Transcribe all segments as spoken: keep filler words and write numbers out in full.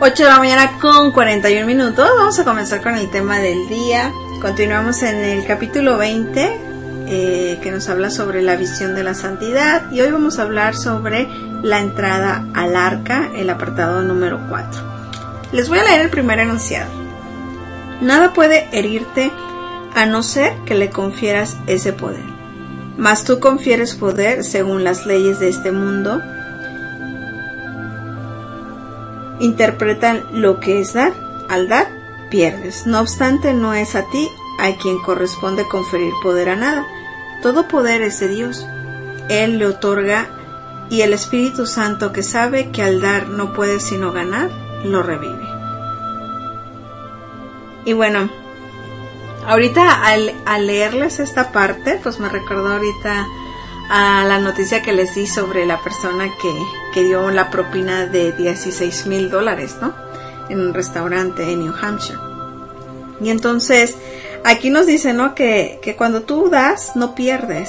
ocho de la mañana con cuarenta y un minutos. Vamos a comenzar con el tema del día. Continuamos en el capítulo veinte, eh, que nos habla sobre la visión de la santidad. Y hoy vamos a hablar sobre la entrada al arca, el apartado número cuatro. Les voy a leer el primer enunciado. Nada puede herirte a no ser que le confieras ese poder. Mas tú confieres poder según las leyes de este mundo. Interpretan lo que es dar. Al dar, pierdes. No obstante, no es a ti a quien corresponde conferir poder a nada. Todo poder es de Dios. Él le otorga, y el Espíritu Santo, que sabe que al dar no puede sino ganar, lo revive. Y bueno, ahorita al, al leerles esta parte, pues me recordó ahorita a la noticia que les di sobre la persona que, que dio la propina de dieciséis mil dólares, ¿no? En un restaurante en New Hampshire. Y entonces, aquí nos dice, ¿no? Que, que cuando tú das, no pierdes.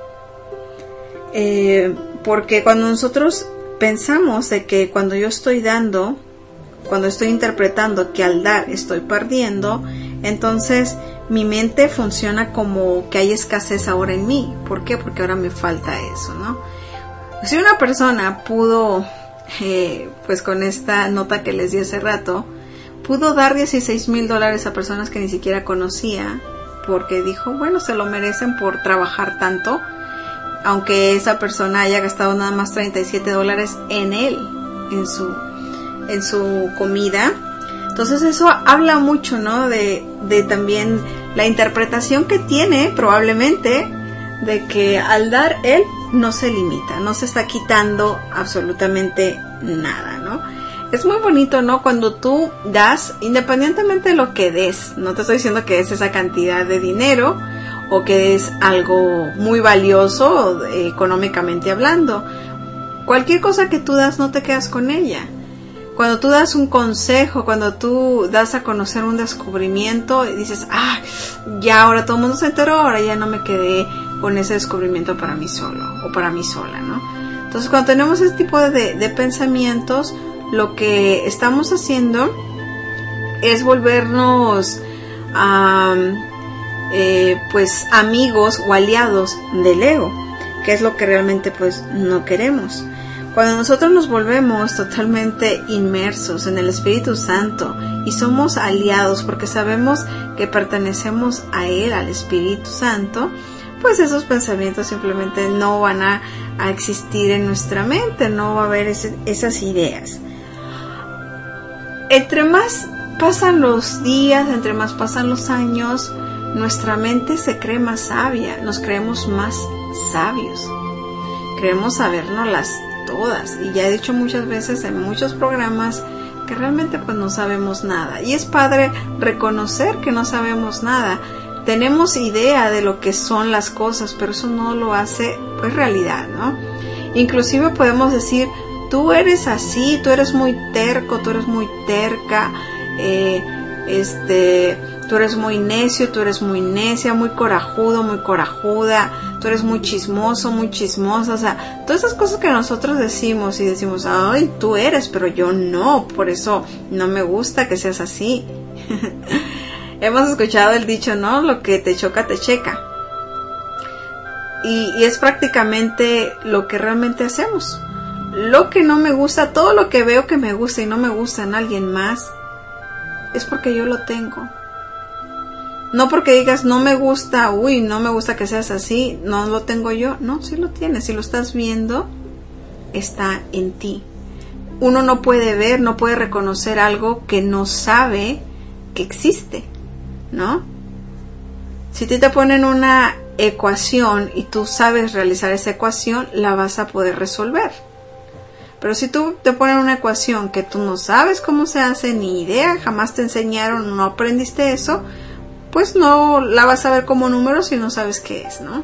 Eh, porque cuando nosotros pensamos de que cuando yo estoy dando, cuando estoy interpretando que al dar estoy perdiendo, entonces mi mente funciona como que hay escasez ahora en mí. ¿Por qué? Porque ahora me falta eso, ¿no? Si una persona pudo, eh, pues con esta nota que les di hace rato, pudo dar dieciséis mil dólares a personas que ni siquiera conocía, porque dijo, bueno, se lo merecen por trabajar tanto, aunque esa persona haya gastado nada más treinta y siete dólares en él, en su, en su comida. Entonces eso habla mucho, ¿no? De, de también la interpretación que tiene probablemente de que al dar él no se limita, no se está quitando absolutamente nada, ¿no? Es muy bonito, ¿no? Cuando tú das, independientemente de lo que des, no te estoy diciendo que es esa cantidad de dinero o que es algo muy valioso eh, económicamente hablando. Cualquier cosa que tú das no te quedas con ella. Cuando tú das un consejo, cuando tú das a conocer un descubrimiento y dices, ah, ya ahora todo el mundo se enteró, ahora ya no me quedé con ese descubrimiento para mí solo o para mí sola, ¿no? Entonces cuando tenemos ese tipo de, de pensamientos, lo que estamos haciendo es volvernos um, eh, pues amigos o aliados del ego, que es lo que realmente pues no queremos. Cuando nosotros nos volvemos totalmente inmersos en el Espíritu Santo y somos aliados porque sabemos que pertenecemos a Él, al Espíritu Santo, pues esos pensamientos simplemente no van a, a existir en nuestra mente, no va a haber ese, esas ideas. Entre más pasan los días, entre más pasan los años, nuestra mente se cree más sabia, nos creemos más sabios, creemos sabernoslas todas, y ya he dicho muchas veces en muchos programas que realmente pues no sabemos nada, y es padre reconocer que no sabemos nada. Tenemos idea de lo que son las cosas, pero eso no lo hace pues realidad, ¿no? Inclusive podemos decir, tú eres así, tú eres muy terco, tú eres muy terca, eh, este, tú eres muy necio, tú eres muy necia, muy corajudo, muy corajuda, tú eres muy chismoso, muy chismosa, o sea, todas esas cosas que nosotros decimos y decimos, ay, tú eres, pero yo no, por eso no me gusta que seas así. Hemos escuchado el dicho, ¿no? Lo que te choca, te checa. Y, y es prácticamente lo que realmente hacemos. Lo que no me gusta, todo lo que veo que me gusta y no me gusta en alguien más, es porque yo lo tengo. No porque digas, no me gusta, uy, no me gusta que seas así, no lo tengo yo. No, sí lo tienes, si lo estás viendo, está en ti. Uno no puede ver, no puede reconocer algo que no sabe que existe, ¿no? Si te, te ponen una ecuación y tú sabes realizar esa ecuación, la vas a poder resolver. Pero si tú te ponen una ecuación que tú no sabes cómo se hace, ni idea, jamás te enseñaron, no aprendiste eso, pues no la vas a ver como número si no sabes qué es, ¿no?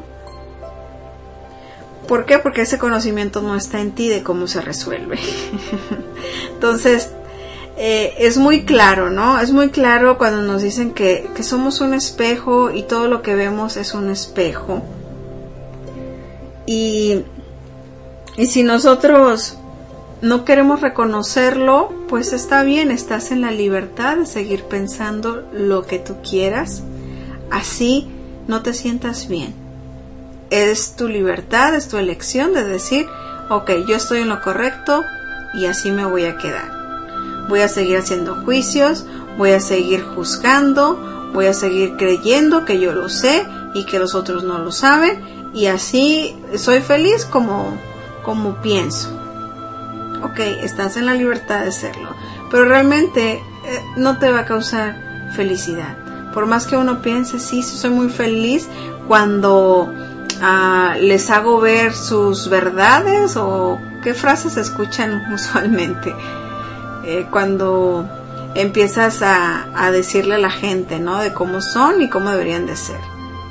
¿Por qué? Porque ese conocimiento no está en ti de cómo se resuelve. Entonces, eh, es muy claro, ¿no? Es muy claro cuando nos dicen que, que somos un espejo y todo lo que vemos es un espejo. Y, y si nosotros no queremos reconocerlo, pues está bien, estás en la libertad de seguir pensando lo que tú quieras, así no te sientas bien. Es tu libertad, es tu elección de decir, ok, yo estoy en lo correcto y así me voy a quedar. Voy a seguir haciendo juicios, voy a seguir juzgando, voy a seguir creyendo que yo lo sé y que los otros no lo saben, y así soy feliz como, como pienso. Ok, estás en la libertad de serlo, pero realmente eh, no te va a causar felicidad. Por más que uno piense, sí, soy muy feliz cuando uh, les hago ver sus verdades, o qué frases se escuchan usualmente. Eh, cuando empiezas a, a decirle a la gente, ¿no?, de cómo son y cómo deberían de ser.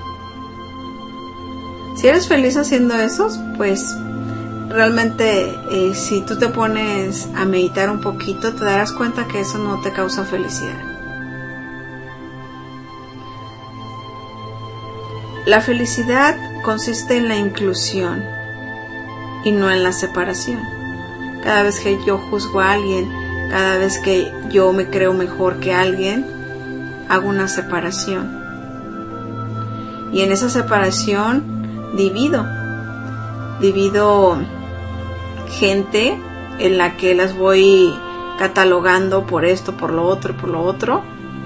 Si eres feliz haciendo eso, pues realmente eh, si tú te pones a meditar un poquito, te darás cuenta que eso no te causa felicidad. La felicidad consiste en la inclusión y no en la separación. Cada vez que yo juzgo a alguien, cada vez que yo me creo mejor que alguien, hago una separación. Y en esa separación divido. Divido gente en la que las voy catalogando por esto, por lo otro, por lo otro.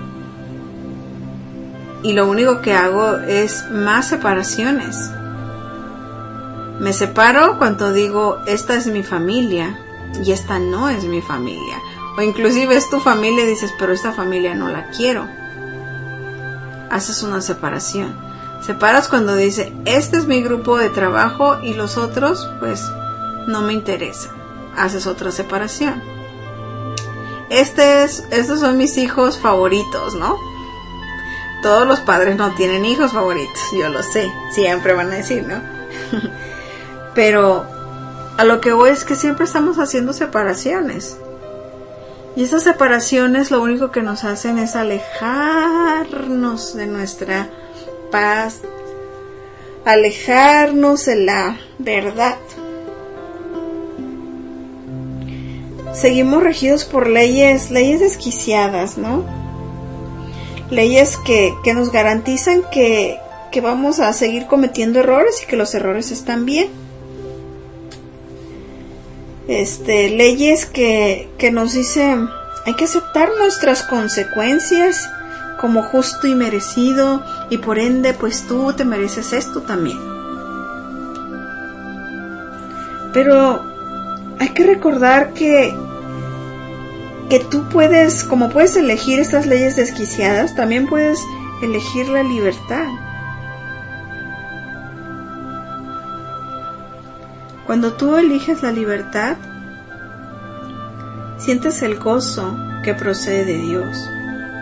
Y lo único que hago es más separaciones. Me separo cuando digo, esta es mi familia y esta no es mi familia. O inclusive es tu familia y dices, pero esta familia no la quiero. Haces una separación. Separas cuando dice, este es mi grupo de trabajo y los otros, pues, no me interesan. Haces otra separación. Este es, estos son mis hijos favoritos, ¿no? Todos los padres no tienen hijos favoritos, yo lo sé, siempre van a decir, ¿no? Pero a lo que voy es que siempre estamos haciendo separaciones. Y esas separaciones lo único que nos hacen es alejarnos de nuestra paz, alejarnos de la verdad. Seguimos regidos por leyes, leyes desquiciadas, ¿no? Leyes que, que nos garantizan que, que vamos a seguir cometiendo errores y que los errores están bien. Este, leyes que, que nos dicen, hay que aceptar nuestras consecuencias como justo y merecido, y por ende, pues tú te mereces esto también. Pero hay que recordar que que tú puedes, como puedes elegir estas leyes desquiciadas, también puedes elegir la libertad. Cuando tú eliges la libertad, sientes el gozo que procede de Dios.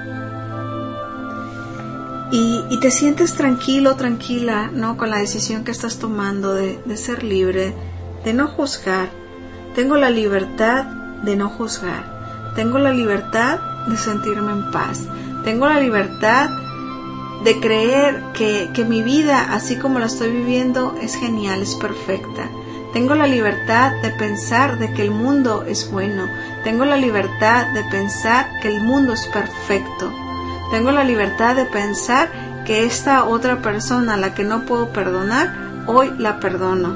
Y, y te sientes tranquilo, tranquila, ¿no?, con la decisión que estás tomando de, de ser libre, de no juzgar. Tengo la libertad de no juzgar. Tengo la libertad de sentirme en paz. Tengo la libertad de creer que, que mi vida, así como la estoy viviendo, es genial, es perfecta. Tengo la libertad de pensar de que el mundo es bueno. Tengo la libertad de pensar que el mundo es perfecto. Tengo la libertad de pensar que esta otra persona a la que no puedo perdonar, hoy la perdono.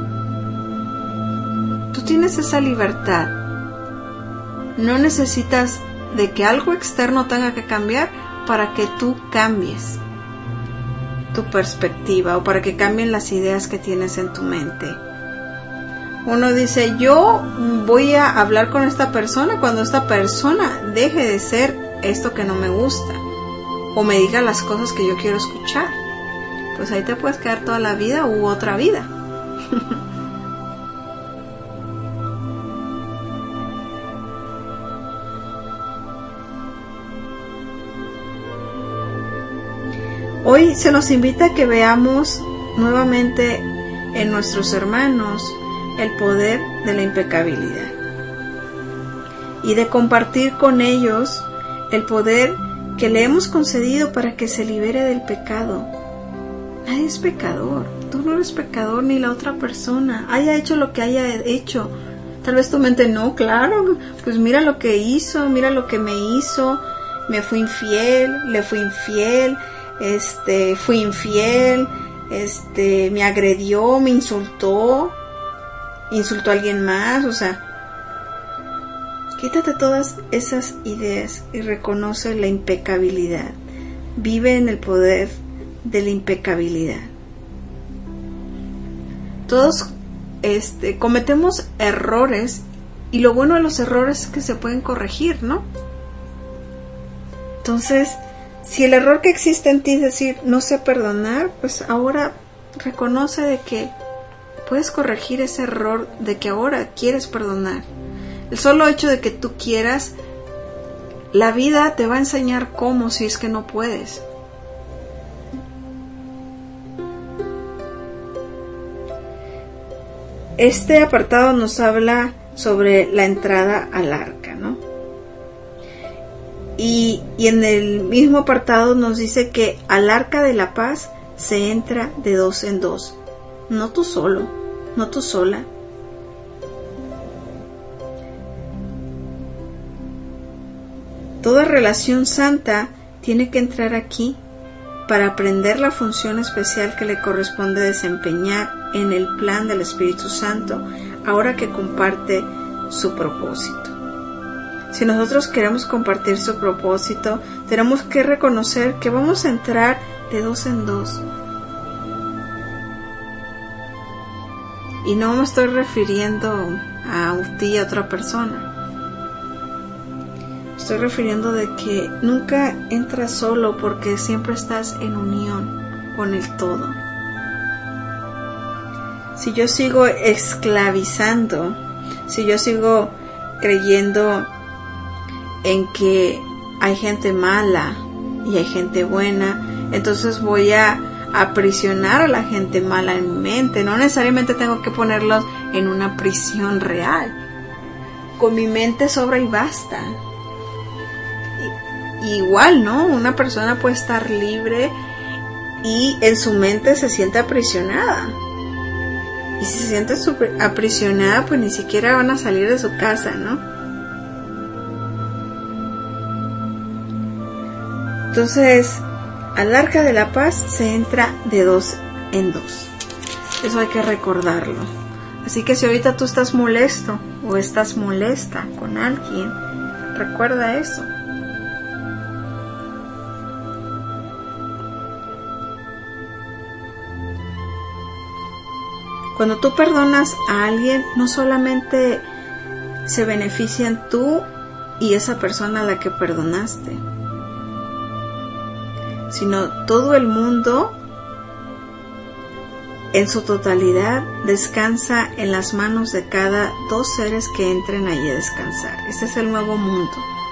Tú tienes esa libertad. No necesitas de que algo externo tenga que cambiar para que tú cambies tu perspectiva o para que cambien las ideas que tienes en tu mente. Uno dice, yo voy a hablar con esta persona cuando esta persona deje de ser esto que no me gusta o me diga las cosas que yo quiero escuchar. Pues ahí te puedes quedar toda la vida u otra vida. Hoy se nos invita a que veamos nuevamente en nuestros hermanos el poder de la impecabilidad y de compartir con ellos el poder que le hemos concedido para que se libere del pecado. Nadie es pecador, tú no eres pecador ni la otra persona, haya hecho lo que haya hecho. Tal vez tu mente, no, claro, pues mira lo que hizo, mira lo que me hizo, me fui infiel, le fui infiel, este, fui infiel, este, me agredió, me insultó, insultó a alguien más, o sea, quítate todas esas ideas y reconoce la impecabilidad. Vive en el poder de la impecabilidad. Todos este, cometemos errores y lo bueno de los errores es que se pueden corregir, ¿no? Entonces, si el error que existe en ti es decir, no sé perdonar, pues ahora reconoce de que puedes corregir ese error, de que ahora quieres perdonar. El solo hecho de que tú quieras, la vida te va a enseñar cómo si es que no puedes. Este apartado nos habla sobre la entrada al arca, ¿no? Y, y en el mismo apartado nos dice que al arca de la paz se entra de dos en dos. No tú solo, no tú sola. Toda relación santa tiene que entrar aquí para aprender la función especial que le corresponde desempeñar en el plan del Espíritu Santo, ahora que comparte su propósito. Si nosotros queremos compartir su propósito, tenemos que reconocer que vamos a entrar de dos en dos. Y no me estoy refiriendo a ti y a otra persona. Estoy refiriendo de que nunca entras solo porque siempre estás en unión con el todo. Si yo sigo esclavizando, si yo sigo creyendo en que hay gente mala y hay gente buena, entonces voy a aprisionar a la gente mala en mi mente. No necesariamente tengo que ponerlos en una prisión real. Con mi mente sobra y basta. Igual, ¿no? Una persona puede estar libre y en su mente se siente aprisionada. Y si se siente aprisionada, pues ni siquiera van a salir de su casa, ¿no? Entonces, al arca de la paz se entra de dos en dos. Eso hay que recordarlo. Así que si ahorita tú estás molesto o estás molesta con alguien, recuerda eso. Cuando tú perdonas a alguien, no solamente se benefician tú y esa persona a la que perdonaste, sino todo el mundo en su totalidad descansa en las manos de cada dos seres que entren allí a descansar. Este es el nuevo mundo.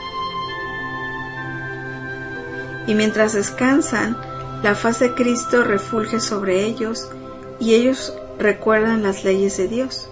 Y mientras descansan, la faz de Cristo refulge sobre ellos y ellos recuerdan las leyes de Dios.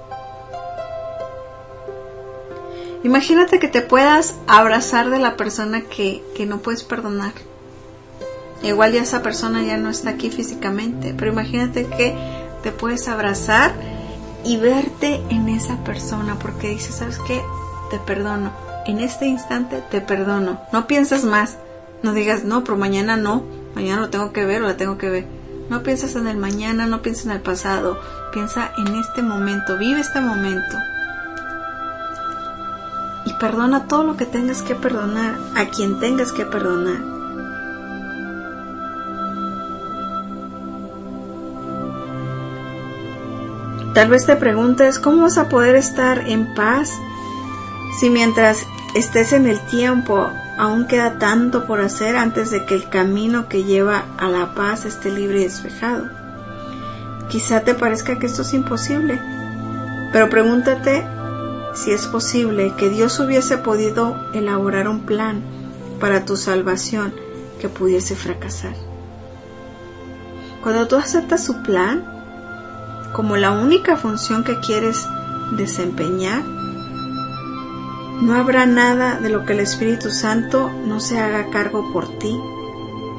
Imagínate que te puedas abrazar de la persona que, que no puedes perdonar. Igual ya esa persona ya no está aquí físicamente, pero imagínate que te puedes abrazar y verte en esa persona, porque dices, ¿sabes qué? Te perdono. En este instante te perdono. No piensas más. No digas, no, pero mañana no. Mañana lo tengo que ver o la tengo que ver. No piensas en el mañana, no piensas en el pasado. Piensa en este momento. Vive este momento. Y perdona todo lo que tengas que perdonar, a quien tengas que perdonar. Tal vez te preguntes, ¿cómo vas a poder estar en paz si mientras estés en el tiempo aún queda tanto por hacer antes de que el camino que lleva a la paz esté libre y despejado? Quizá te parezca que esto es imposible, pero pregúntate si es posible que Dios hubiese podido elaborar un plan para tu salvación que pudiese fracasar. Cuando tú aceptas su plan como la única función que quieres desempeñar, no habrá nada de lo que el Espíritu Santo no se haga cargo por ti,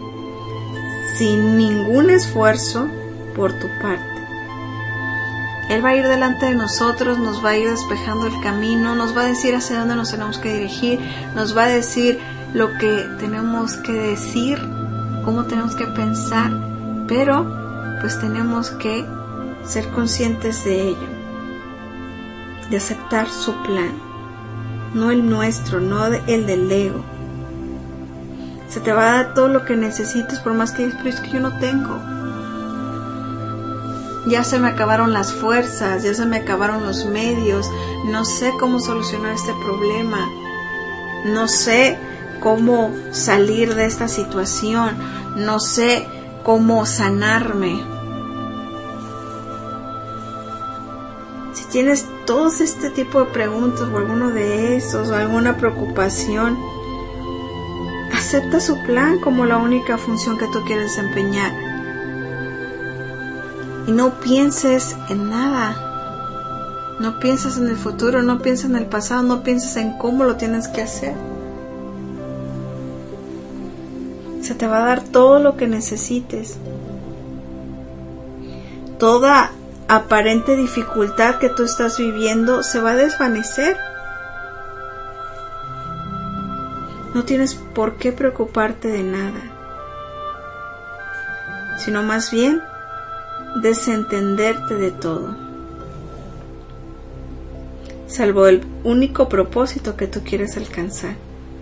sin ningún esfuerzo por tu parte. Él va a ir delante de nosotros, nos va a ir despejando el camino, nos va a decir hacia dónde nos tenemos que dirigir, nos va a decir lo que tenemos que decir, cómo tenemos que pensar, pero pues tenemos que ser conscientes de ello, de aceptar su plan, no el nuestro, no el del ego. Se te va a dar todo lo que necesites, por más que digas, pero es que yo no tengo. Ya se me acabaron las fuerzas, ya se me acabaron los medios, no sé cómo solucionar este problema, no sé cómo salir de esta situación, no sé cómo sanarme. Si tienes todos este tipo de preguntas o alguno de esos o alguna preocupación, acepta su plan como la única función que tú quieres desempeñar. Y no pienses en nada. No pienses en el futuro, no pienses en el pasado, no pienses en cómo lo tienes que hacer. Se te va a dar todo lo que necesites. Toda aparente dificultad que tú estás viviendo se va a desvanecer. No tienes por qué preocuparte de nada, sino más bien desentenderte de todo, salvo el único propósito que tú quieres alcanzar.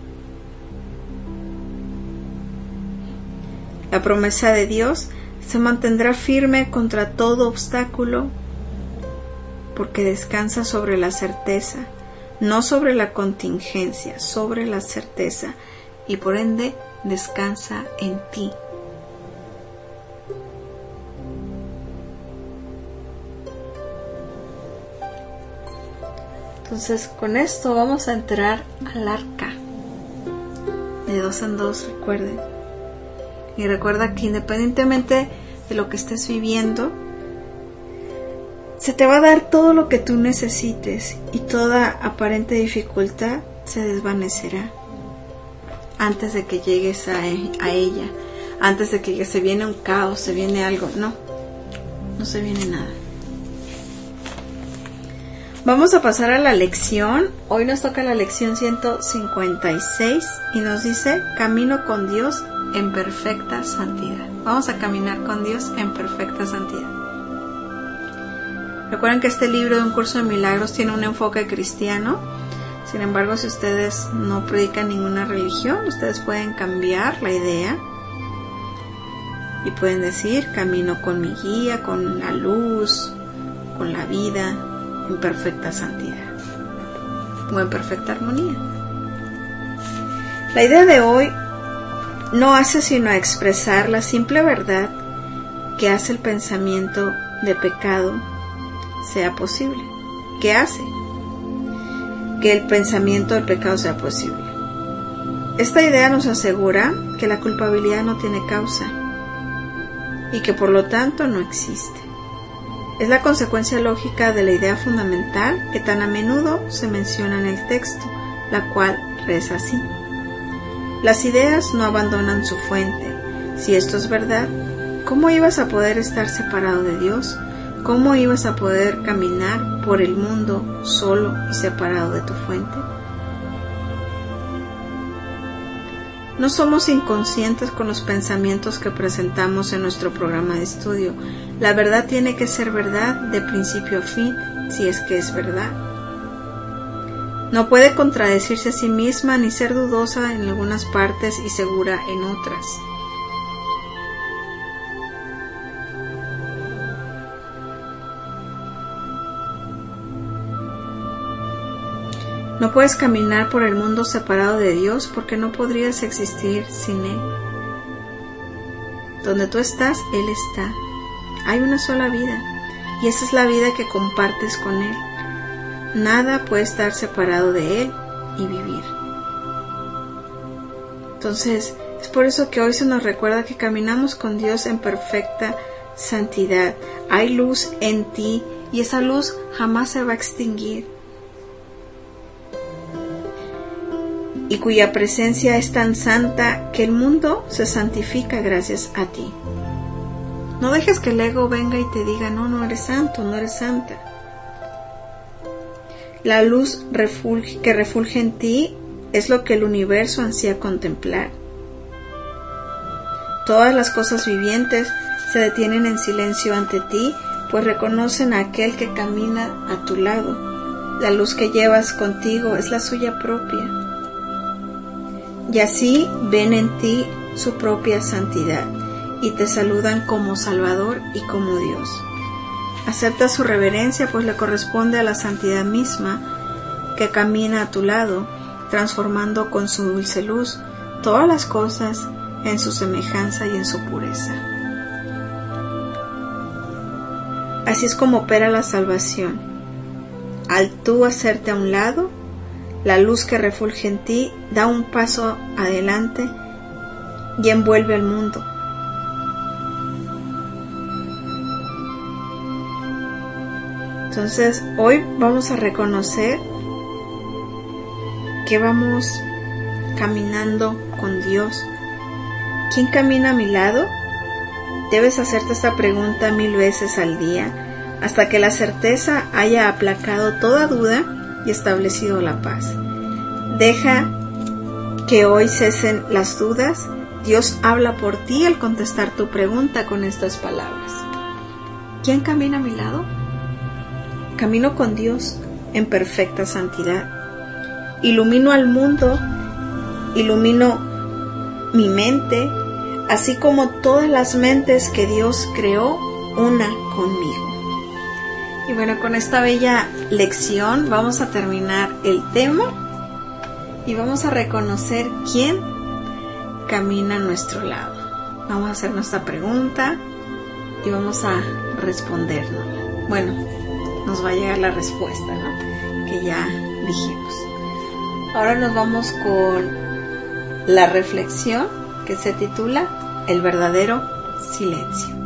La promesa de Dios se mantendrá firme contra todo obstáculo, porque descansa sobre la certeza, no sobre la contingencia, sobre la certeza, y por ende descansa en ti. Entonces, con esto vamos a entrar al arca de dos en dos, recuerden. Y recuerda que independientemente de lo que estés viviendo, se te va a dar todo lo que tú necesites y toda aparente dificultad se desvanecerá antes de que llegues a, a ella, antes de que se viene un caos, se viene algo. No, no se viene nada. Vamos a pasar a la lección. Hoy nos toca la lección ciento cincuenta y seis y nos dice: camino con Dios en perfecta santidad. Vamos a caminar con Dios en perfecta santidad. Recuerden que este libro de Un Curso de Milagros tiene un enfoque cristiano. Sin embargo, si ustedes no predican ninguna religión, ustedes pueden cambiar la idea y pueden decir: camino con mi guía, con la luz, con la vida, en perfecta santidad o en perfecta armonía. La idea de hoy no hace sino expresar la simple verdad que hace el pensamiento de pecado sea posible. ¿Qué hace que el pensamiento del pecado sea posible? Esta idea nos asegura que la culpabilidad no tiene causa y que por lo tanto no existe. Es la consecuencia lógica de la idea fundamental que tan a menudo se menciona en el texto, la cual reza así: las ideas no abandonan su fuente. Si esto es verdad, ¿cómo ibas a poder estar separado de Dios? ¿Cómo ibas a poder caminar por el mundo solo y separado de tu fuente? No somos inconscientes con los pensamientos que presentamos en nuestro programa de estudio. La verdad tiene que ser verdad de principio a fin, si es que es verdad. No puede contradecirse a sí misma ni ser dudosa en algunas partes y segura en otras. No puedes caminar por el mundo separado de Dios porque no podrías existir sin Él. Donde tú estás, Él está. Hay una sola vida y esa es la vida que compartes con Él. Nada puede estar separado de Él y vivir. Entonces, es por eso que hoy se nos recuerda que caminamos con Dios en perfecta santidad. Hay luz en ti y esa luz jamás se va a extinguir, y cuya presencia es tan santa que el mundo se santifica gracias a ti. No dejes que el ego venga y te diga, no, no eres santo, no eres santa. La luz refulge, que refulge en ti es lo que el universo ansía contemplar. Todas las cosas vivientes se detienen en silencio ante ti, pues reconocen a aquel que camina a tu lado. La luz que llevas contigo es la suya propia. Y así ven en ti su propia santidad y te saludan como Salvador y como Dios. Acepta su reverencia, pues le corresponde a la santidad misma que camina a tu lado, transformando con su dulce luz todas las cosas en su semejanza y en su pureza. Así es como opera la salvación. Al tú hacerte a un lado, la luz que refulge en ti da un paso adelante y envuelve al mundo. Entonces, hoy vamos a reconocer que vamos caminando con Dios. ¿Quién camina a mi lado? Debes hacerte esta pregunta mil veces al día, hasta que la certeza haya aplacado toda duda y establecido la paz. Deja que hoy cesen las dudas. Dios habla por ti al contestar tu pregunta con estas palabras. ¿Quién camina a mi lado? Camino con Dios en perfecta santidad. Ilumino al mundo, ilumino mi mente, así como todas las mentes que Dios creó, una conmigo. Y bueno, con esta bella lección vamos a terminar el tema y vamos a reconocer quién camina a nuestro lado. Vamos a hacer nuestra pregunta y vamos a respondernos. Bueno, nos va a llegar la respuesta, ¿no? Que ya dijimos. Ahora nos vamos con la reflexión que se titula El verdadero silencio.